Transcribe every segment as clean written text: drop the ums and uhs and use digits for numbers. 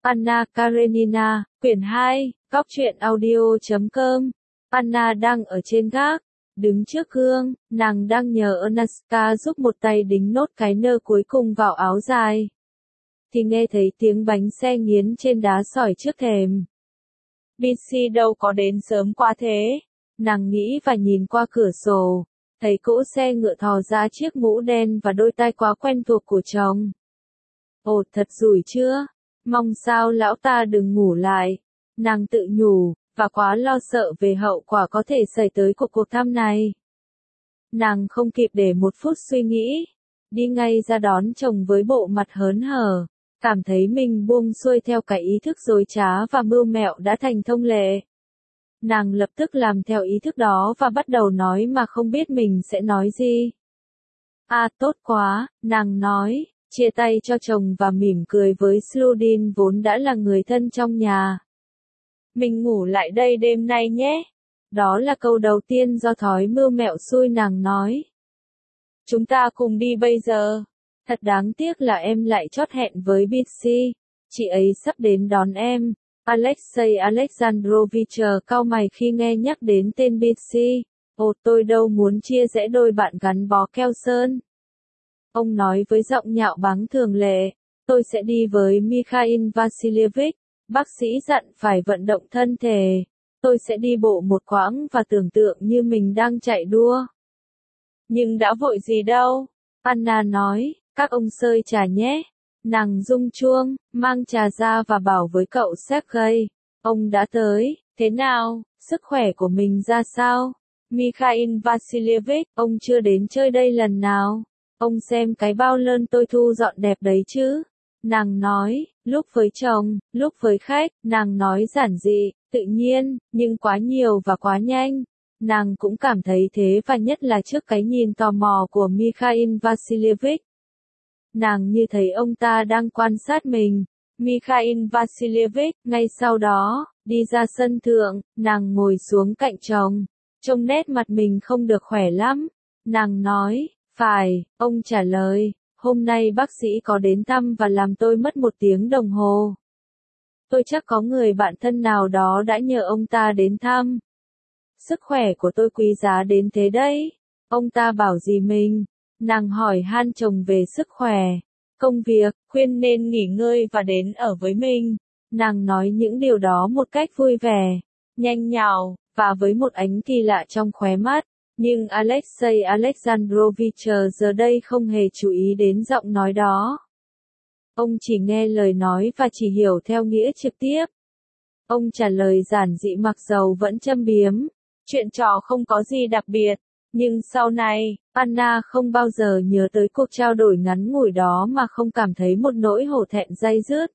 Anna Karenina, quyển 2, góc truyện audio.com. Anna đang ở trên gác, đứng trước gương, nàng đang nhờ Anaska giúp một tay đính nốt cái nơ cuối cùng vào áo dài. Thì nghe thấy tiếng bánh xe nghiến trên đá sỏi trước thềm. Bitsy đâu có đến sớm quá thế. Nàng nghĩ và nhìn qua cửa sổ, thấy cỗ xe ngựa thò ra chiếc mũ đen và đôi tai quá quen thuộc của chồng. Ồ, thật rủi chưa? Mong sao lão ta đừng ngủ lại. Nàng tự nhủ, và quá lo sợ về hậu quả có thể xảy tới của cuộc thăm này. Nàng không kịp để một phút suy nghĩ, đi ngay ra đón chồng với bộ mặt hớn hở, cảm thấy mình buông xuôi theo cái ý thức dối trá và mưu mẹo đã thành thông lệ. Nàng lập tức làm theo ý thức đó và bắt đầu nói mà không biết mình sẽ nói gì. À, tốt quá, nàng nói, chia tay cho chồng và mỉm cười với Sludin vốn đã là người thân trong nhà. Mình ngủ lại đây đêm nay nhé. Đó là câu đầu tiên do thói mưu mẹo xui nàng nói. Chúng ta cùng đi bây giờ. Thật đáng tiếc là em lại chót hẹn với Bitsy. Chị ấy sắp đến đón em. Alexei Alexandrovich cau mày khi nghe nhắc đến tên Bitsy. Ồ, tôi đâu muốn chia rẽ đôi bạn gắn bó keo sơn. Ông nói với giọng nhạo báng thường lệ. Tôi sẽ đi với Mikhail Vasilievich. Bác sĩ dặn phải vận động thân thể. Tôi sẽ đi bộ một quãng và tưởng tượng như mình đang chạy đua. Nhưng đã vội gì đâu. Anna nói, các ông sơi trà nhé. Nàng rung chuông, mang trà ra và bảo với cậu Sergei. Ông đã tới, thế nào, sức khỏe của mình ra sao? Mikhail Vasilievich, ông chưa đến chơi đây lần nào. Ông xem cái bao lơn tôi thu dọn đẹp đấy chứ. Nàng nói, lúc với chồng, lúc với khách, nàng nói giản dị, tự nhiên, nhưng quá nhiều và quá nhanh. Nàng cũng cảm thấy thế và nhất là trước cái nhìn tò mò của Mikhail Vasilievich. Nàng như thấy ông ta đang quan sát mình. Mikhail Vasilievich, ngay sau đó, đi ra sân thượng, nàng ngồi xuống cạnh chồng. Trông nét mặt mình không được khỏe lắm. Nàng nói, phải, ông trả lời. Hôm nay bác sĩ có đến thăm và làm tôi mất 1 tiếng đồng hồ. Tôi chắc có người bạn thân nào đó đã nhờ ông ta đến thăm. Sức khỏe của tôi quý giá đến thế đấy. Ông ta bảo gì mình? Nàng hỏi han chồng về sức khỏe, công việc, khuyên nên nghỉ ngơi và đến ở với mình. Nàng nói những điều đó một cách vui vẻ, nhanh nhảu, và với một ánh kỳ lạ trong khóe mắt. Nhưng Alexei Alexandrovich giờ đây không hề chú ý đến giọng nói đó. Ông chỉ nghe lời nói và chỉ hiểu theo nghĩa trực tiếp. Ông trả lời giản dị mặc dầu vẫn châm biếm. Chuyện trò không có gì đặc biệt. Nhưng sau này, Anna không bao giờ nhớ tới cuộc trao đổi ngắn ngủi đó mà không cảm thấy một nỗi hổ thẹn day dứt.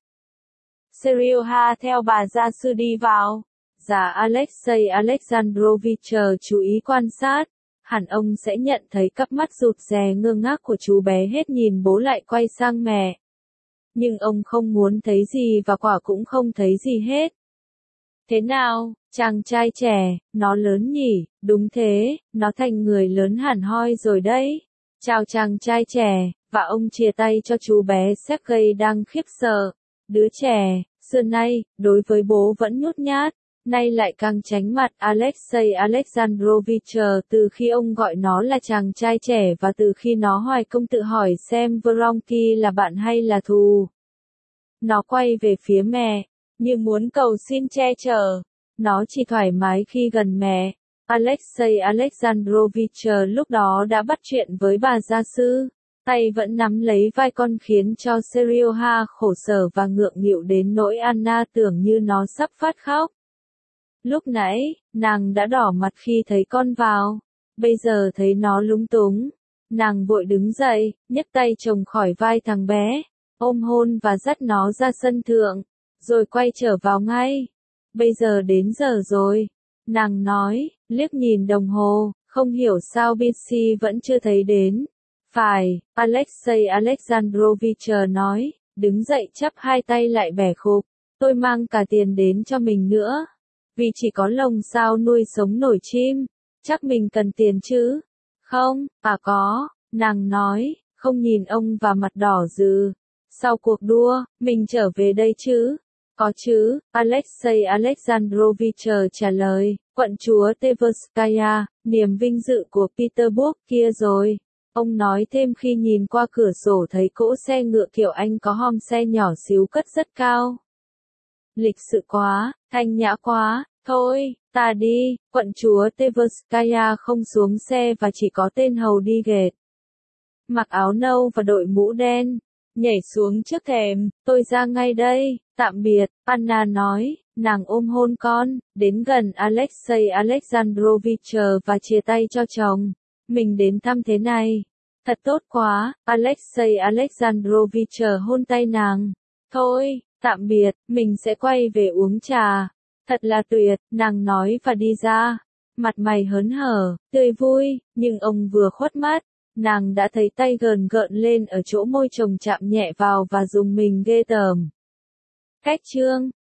Serioha theo bà gia sư đi vào. Già Alexei Alexandrovich chú ý quan sát. Hẳn ông sẽ nhận thấy cặp mắt rụt rè ngơ ngác của chú bé hết nhìn bố lại quay sang mẹ. Nhưng ông không muốn thấy gì và quả cũng không thấy gì hết. Thế nào, chàng trai trẻ, nó lớn nhỉ, đúng thế, nó thành người lớn hẳn hoi rồi đấy. Chào chàng trai trẻ, và ông chia tay cho chú bé Sergei đang khiếp sợ. Đứa trẻ, xưa nay, đối với bố vẫn nhút nhát, nay lại càng tránh mặt Alexei Alexandrovich từ khi ông gọi nó là chàng trai trẻ và từ khi nó hoài công tự hỏi xem Vronsky là bạn hay là thù. Nó quay về phía mẹ, như muốn cầu xin che chở. Nó chỉ thoải mái khi gần mẹ. Alexei Alexandrovich lúc đó đã bắt chuyện với bà gia sư. Tay vẫn nắm lấy vai con khiến cho Serioha khổ sở và ngượng nghịu đến nỗi Anna tưởng như nó sắp phát khóc. Lúc nãy, nàng đã đỏ mặt khi thấy con vào. Bây giờ thấy nó lúng túng. Nàng vội đứng dậy, nhấc tay chồng khỏi vai thằng bé, ôm hôn và dắt nó ra sân thượng, rồi quay trở vào ngay. Bây giờ đến giờ rồi. Nàng nói, liếc nhìn đồng hồ, không hiểu sao Bitsy vẫn chưa thấy đến. Phải, Alexei Alexandrovich nói, đứng dậy chắp hai tay lại bẻ khục. Tôi mang cả tiền đến cho mình nữa. Vì chỉ có lồng sao nuôi sống nổi chim. Chắc mình cần tiền chứ? Không, à có, nàng nói, không nhìn ông và mặt đỏ rừ. Sau cuộc đua, mình trở về đây chứ? Có chứ, Alexei Alexandrovich trả lời, quận chúa Tverskaya, niềm vinh dự của Peterburg kia rồi. Ông nói thêm khi nhìn qua cửa sổ thấy cỗ xe ngựa kiểu Anh có hòm xe nhỏ xíu cất rất cao. Lịch sự quá, thanh nhã quá, thôi, ta đi, quận chúa Tverskaya không xuống xe và chỉ có tên hầu đi ghệt. Mặc áo nâu và đội mũ đen, nhảy xuống trước thềm, tôi ra ngay đây, tạm biệt, Anna nói, nàng ôm hôn con, đến gần Alexei Alexandrovich và chia tay cho chồng. Mình đến thăm thế này. Thật tốt quá, Alexei Alexandrovich hôn tay nàng. Thôi, tạm biệt, mình sẽ quay về uống trà. Thật là tuyệt, nàng nói và đi ra. Mặt mày hớn hở, tươi vui, nhưng ông vừa khuất mắt. Nàng đã thấy tay gờn gợn lên ở chỗ môi chồng chạm nhẹ vào và dùng mình ghê tởm. Cách chương